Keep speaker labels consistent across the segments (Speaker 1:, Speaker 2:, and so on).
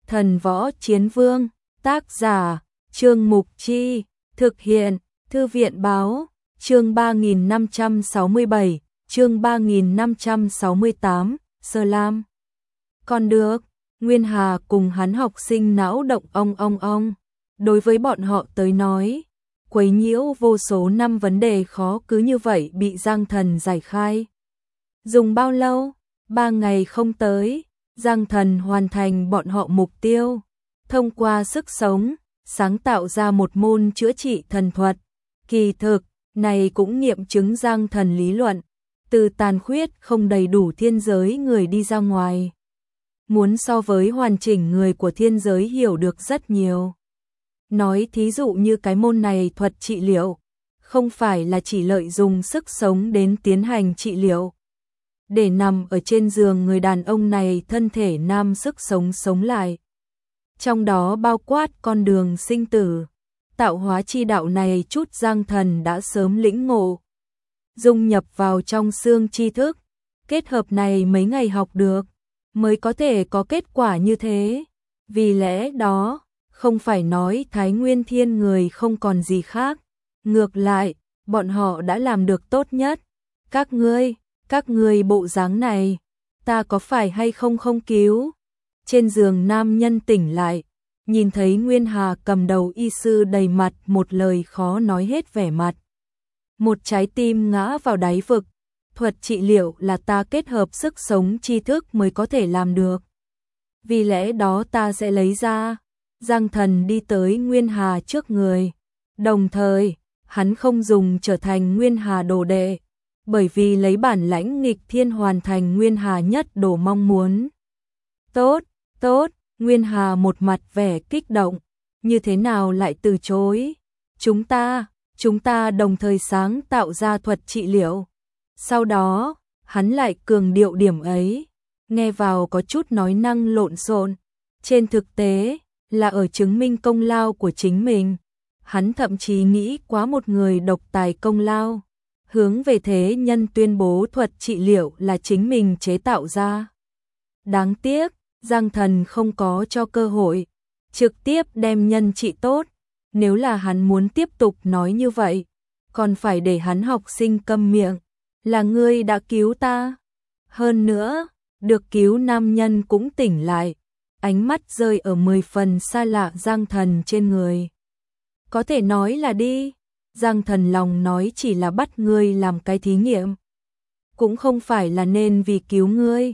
Speaker 1: Thần Võ Chiến Vương, tác giả, Trương Mục Chi, thực hiện, Thư viện Báo, chương 3567, chương 3568, Sơ Lam. Còn được, Nguyên Hà cùng hắn học sinh não động ong. Đối với bọn họ tới nói, quấy nhiễu vô số năm vấn đề khó cứ như vậy bị Giang Thần giải khai. Dùng bao lâu? 3 ngày không tới, Giang Thần hoàn thành bọn họ mục tiêu. Thông qua sức sống, sáng tạo ra một môn chữa trị thần thuật. Kỳ thực, này cũng nghiệm chứng Giang Thần lý luận. Từ tàn khuyết không đầy đủ thiên giới người đi ra ngoài. Muốn so với hoàn chỉnh người của thiên giới hiểu được rất nhiều. Nói thí dụ như cái môn này thuật trị liệu, không phải là chỉ lợi dụng sức sống đến tiến hành trị liệu. Để nằm ở trên giường người đàn ông này thân thể nam sức sống sống lại. Trong đó bao quát con đường sinh tử. Tạo hóa chi đạo này chút Giang Thần đã sớm lĩnh ngộ. Dung nhập vào trong xương tri thức. Kết hợp này mấy ngày học được, mới có thể có kết quả như thế. Vì lẽ đó, không phải nói Thái Nguyên Thiên người không còn gì khác. Ngược lại, bọn họ đã làm được tốt nhất. Các ngươi bộ dáng này, ta có phải hay không không cứu? Trên giường nam nhân tỉnh lại, nhìn thấy Nguyên Hà cầm đầu y sư đầy mặt một lời khó nói hết vẻ mặt. Một trái tim ngã vào đáy vực, thuật trị liệu là ta kết hợp sức sống tri thức mới có thể làm được. Vì lẽ đó ta sẽ lấy ra. Giang Thần đi tới Nguyên Hà trước người. Đồng thời, hắn không dùng trở thành Nguyên Hà đồ đệ, bởi vì lấy bản lãnh nghịch thiên hoàn thành Nguyên Hà nhất đồ mong muốn. Tốt, Nguyên Hà một mặt vẻ kích động, như thế nào lại từ chối? Chúng ta đồng thời sáng tạo ra thuật trị liệu. Sau đó, hắn lại cường điệu điểm ấy, nghe vào có chút nói năng lộn xộn. Trên thực tế, là ở chứng minh công lao của chính mình. Hắn thậm chí nghĩ quá một người độc tài công lao, hướng về thế nhân tuyên bố thuật trị liệu là chính mình chế tạo ra. Đáng tiếc, Giang Thần không có cho cơ hội, trực tiếp đem nhân trị tốt. Nếu là hắn muốn tiếp tục nói như vậy, còn phải để hắn học sinh câm miệng. Là ngươi đã cứu ta. Hơn nữa, được cứu nam nhân cũng tỉnh lại. Ánh mắt rơi ở 10 phần xa lạ Giang Thần trên người. Có thể nói là đi. Giang Thần lòng nói chỉ là bắt ngươi làm cái thí nghiệm. Cũng không phải là nên vì cứu ngươi.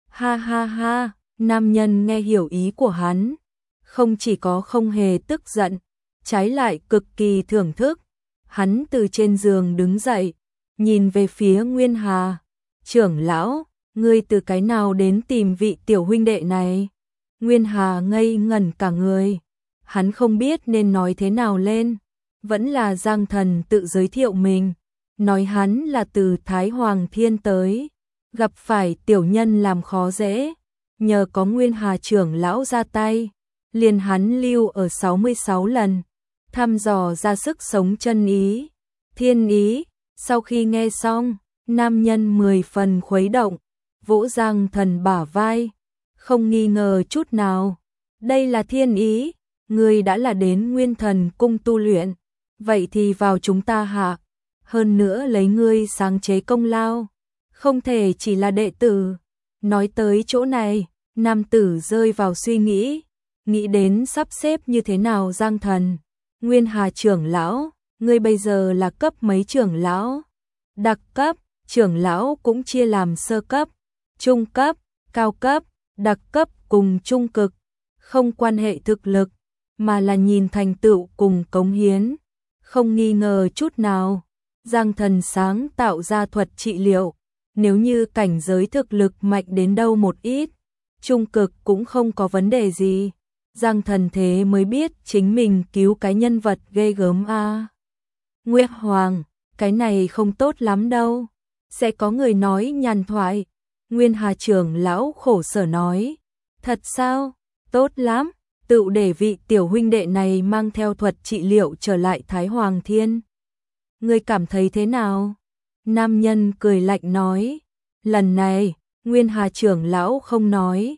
Speaker 1: Ha, nam nhân nghe hiểu ý của hắn. Không chỉ có không hề tức giận, trái lại cực kỳ thưởng thức. Hắn từ trên giường đứng dậy, nhìn về phía Nguyên Hà. Trưởng lão, ngươi từ cái nào đến tìm vị tiểu huynh đệ này? Nguyên Hà ngây ngẩn cả người. Hắn không biết nên nói thế nào lên. Vẫn là Giang Thần tự giới thiệu mình. Nói hắn là từ Thái Hoàng Thiên tới. Gặp phải tiểu nhân làm khó dễ. Nhờ có Nguyên Hà trưởng lão ra tay. Liền hắn lưu ở 66 lần. Thăm dò ra sức sống chân ý. Thiên ý. Sau khi nghe xong, nam nhân 10 phần khuấy động. Vỗ Giang Thần bả vai. Không nghi ngờ chút nào. Đây là thiên ý. Ngươi đã là đến Nguyên Thần cung tu luyện. Vậy thì vào chúng ta hạ. Hơn nữa lấy ngươi sáng chế công lao. Không thể chỉ là đệ tử. Nói tới chỗ này, nam tử rơi vào suy nghĩ. Nghĩ đến sắp xếp như thế nào Giang Thần. Nguyên Hà trưởng lão, ngươi bây giờ là cấp mấy trưởng lão? Đặc cấp, trưởng lão cũng chia làm sơ cấp, trung cấp, cao cấp, đặc cấp cùng trung cực. Không quan hệ thực lực, mà là nhìn thành tựu cùng cống hiến. Không nghi ngờ chút nào, Giang Thần sáng tạo ra thuật trị liệu. Nếu như cảnh giới thực lực mạnh đến đâu một ít, trung cực cũng không có vấn đề gì. Giang Thần thế mới biết chính mình cứu cái nhân vật ghê gớm a. Nguyệt Hoàng, cái này không tốt lắm đâu. Sẽ có người nói nhàn thoại. Nguyên Hà trưởng lão khổ sở nói. Thật sao? Tốt lắm. Tự để vị tiểu huynh đệ này mang theo thuật trị liệu trở lại Thái Hoàng Thiên. Ngươi cảm thấy thế nào? Nam nhân cười lạnh nói. Lần này, Nguyên Hà trưởng lão không nói.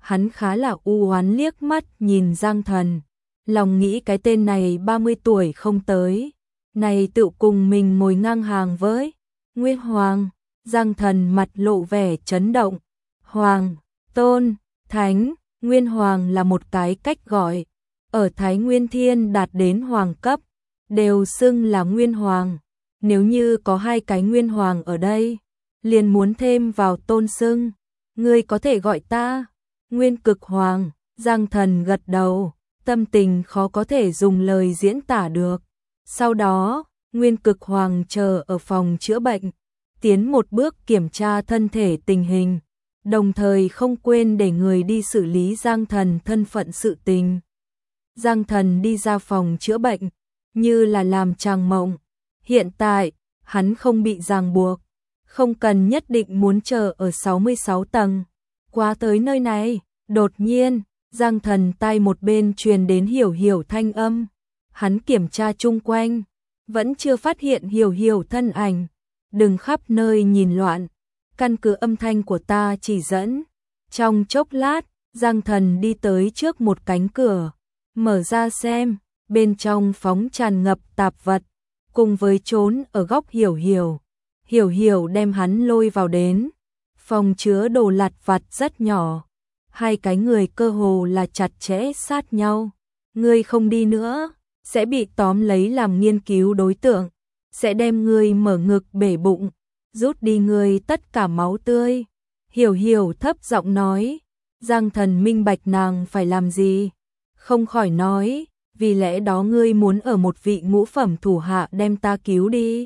Speaker 1: hắn khá là u oán liếc mắt nhìn Giang Thần, lòng nghĩ cái tên này 30 tuổi không tới, này tự cùng mình ngồi ngang hàng với Nguyên Hoàng. Giang Thần mặt lộ vẻ chấn động. Hoàng, Tôn, Thánh, Nguyên Hoàng là một cái cách gọi, ở Thái Nguyên Thiên đạt đến hoàng cấp, đều xưng là Nguyên Hoàng. Nếu như có hai cái Nguyên Hoàng ở đây, liền muốn thêm vào tôn xưng, ngươi có thể gọi ta Nguyên Cực Hoàng. Giang Thần gật đầu, tâm tình khó có thể dùng lời diễn tả được. Sau đó, Nguyên Cực Hoàng chờ ở phòng chữa bệnh, tiến một bước kiểm tra thân thể tình hình, đồng thời không quên để người đi xử lý Giang Thần thân phận sự tình. Giang Thần đi ra phòng chữa bệnh, như là làm tràng mộng. Hiện tại, hắn không bị ràng buộc, không cần nhất định muốn chờ ở 66 tầng. Qua tới nơi này, đột nhiên, Giang Thần tai một bên truyền đến Hiểu Hiểu thanh âm. Hắn kiểm tra chung quanh, vẫn chưa phát hiện Hiểu Hiểu thân ảnh. Đừng khắp nơi nhìn loạn, căn cứ âm thanh của ta chỉ dẫn. Trong chốc lát, Giang Thần đi tới trước một cánh cửa, mở ra xem, bên trong phóng tràn ngập tạp vật, cùng với trốn ở góc Hiểu Hiểu. Hiểu Hiểu đem hắn lôi vào đến phòng chứa đồ lặt vặt rất nhỏ, hai cái người cơ hồ là chặt chẽ sát nhau. Ngươi không đi nữa, sẽ bị tóm lấy làm nghiên cứu đối tượng, sẽ đem ngươi mở ngực bể bụng, rút đi ngươi tất cả máu tươi. Hiểu Hiểu thấp giọng nói. Giang Thần minh bạch nàng phải làm gì, không khỏi nói, vì lẽ đó ngươi muốn ở một vị ngũ phẩm thủ hạ đem ta cứu đi.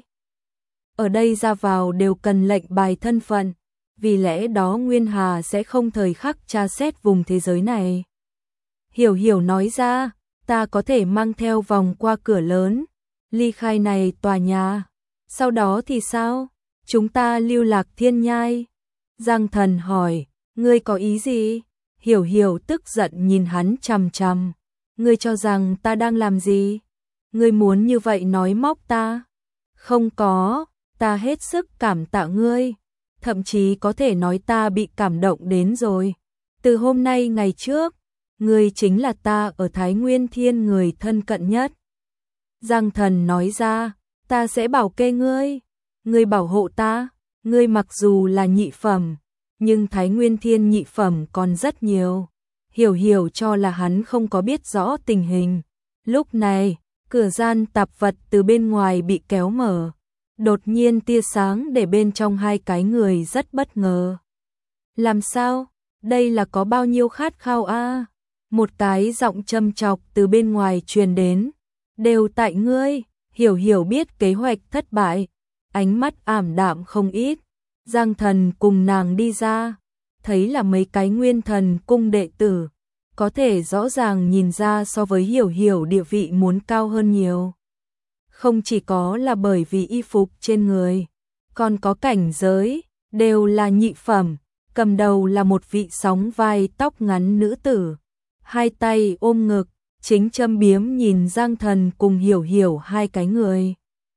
Speaker 1: Ở đây ra vào đều cần lệnh bài thân phận, vì lẽ đó Nguyên Hà sẽ không thời khắc tra xét vùng thế giới này. Hiểu Hiểu nói ra, ta có thể mang theo vòng qua cửa lớn, ly khai này tòa nhà. Sau đó thì sao? Chúng ta lưu lạc thiên nhai. Giang Thần hỏi, ngươi có ý gì? Hiểu Hiểu tức giận nhìn hắn chằm chằm. Ngươi cho rằng ta đang làm gì? Ngươi muốn như vậy nói móc ta? Không có, ta hết sức cảm tạ ngươi. Thậm chí có thể nói ta bị cảm động đến rồi. Từ hôm nay ngày trước, ngươi chính là ta ở Thái Nguyên Thiên người thân cận nhất. Giang Thần nói ra, ta sẽ bảo kê ngươi. Ngươi bảo hộ ta, ngươi mặc dù là nhị phẩm, nhưng Thái Nguyên Thiên nhị phẩm còn rất nhiều. Hiểu Hiểu cho là hắn không có biết rõ tình hình. Lúc này, cửa gian tạp vật từ bên ngoài bị kéo mở. Đột nhiên tia sáng để bên trong hai cái người rất bất ngờ. Làm sao? Đây là có bao nhiêu khát khao a? Một cái giọng châm chọc từ bên ngoài truyền đến. Đều tại ngươi. Hiểu Hiểu biết kế hoạch thất bại, ánh mắt ảm đạm không ít. Giang Thần cùng nàng đi ra, thấy là mấy cái Nguyên Thần cung đệ tử, có thể rõ ràng nhìn ra so với Hiểu Hiểu địa vị muốn cao hơn nhiều. Không chỉ có là bởi vì y phục trên người, còn có cảnh giới, đều là nhị phẩm. Cầm đầu là một vị sóng vai tóc ngắn nữ tử, hai tay ôm ngực, chính châm biếm nhìn Giang Thần cùng Hiểu Hiểu hai cái người.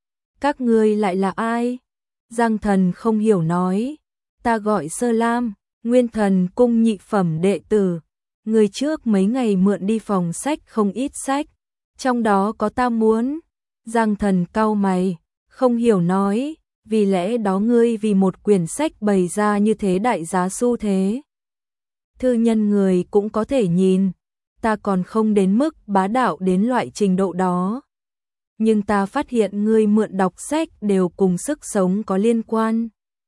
Speaker 1: Các ngươi lại là ai? Giang Thần không hiểu nói. Ta gọi Sơ Lam, Nguyên Thần cung nhị phẩm đệ tử. Người trước mấy ngày mượn đi phòng sách không ít sách, trong đó có ta muốn. Giang Thần cau mày, không hiểu nói, vì lẽ đó ngươi vì một quyển sách bày ra như thế đại giá xu thế. Thư nhân người cũng có thể nhìn, ta còn không đến mức bá đạo đến loại trình độ đó. Nhưng ta phát hiện ngươi mượn đọc sách đều cùng sức sống có liên quan.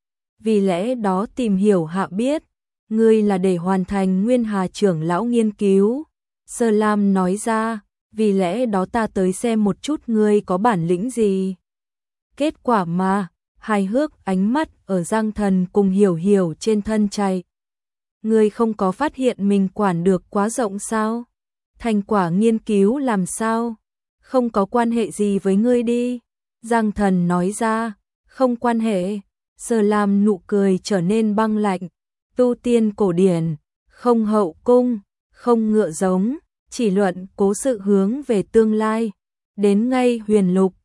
Speaker 1: Vì lẽ đó tìm hiểu hạ biết, ngươi là để hoàn thành Nguyên Hà trưởng lão nghiên cứu. Sơ Lam nói ra, vì lẽ đó ta tới xem một chút ngươi có bản lĩnh gì. Kết quả mà, hài hước ánh mắt ở Giang Thần cùng Hiểu Hiểu trên thân chạy. Ngươi không có phát hiện mình quản được quá rộng sao? Thành quả nghiên cứu làm sao? Không có quan hệ gì với ngươi đi. Giang Thần nói ra, không quan hệ. Sơ Lam nụ cười trở nên băng lạnh. Tu tiên cổ điển, không hậu cung, không ngựa giống, chỉ luận cố sự hướng về tương lai. Đến ngay huyền lục,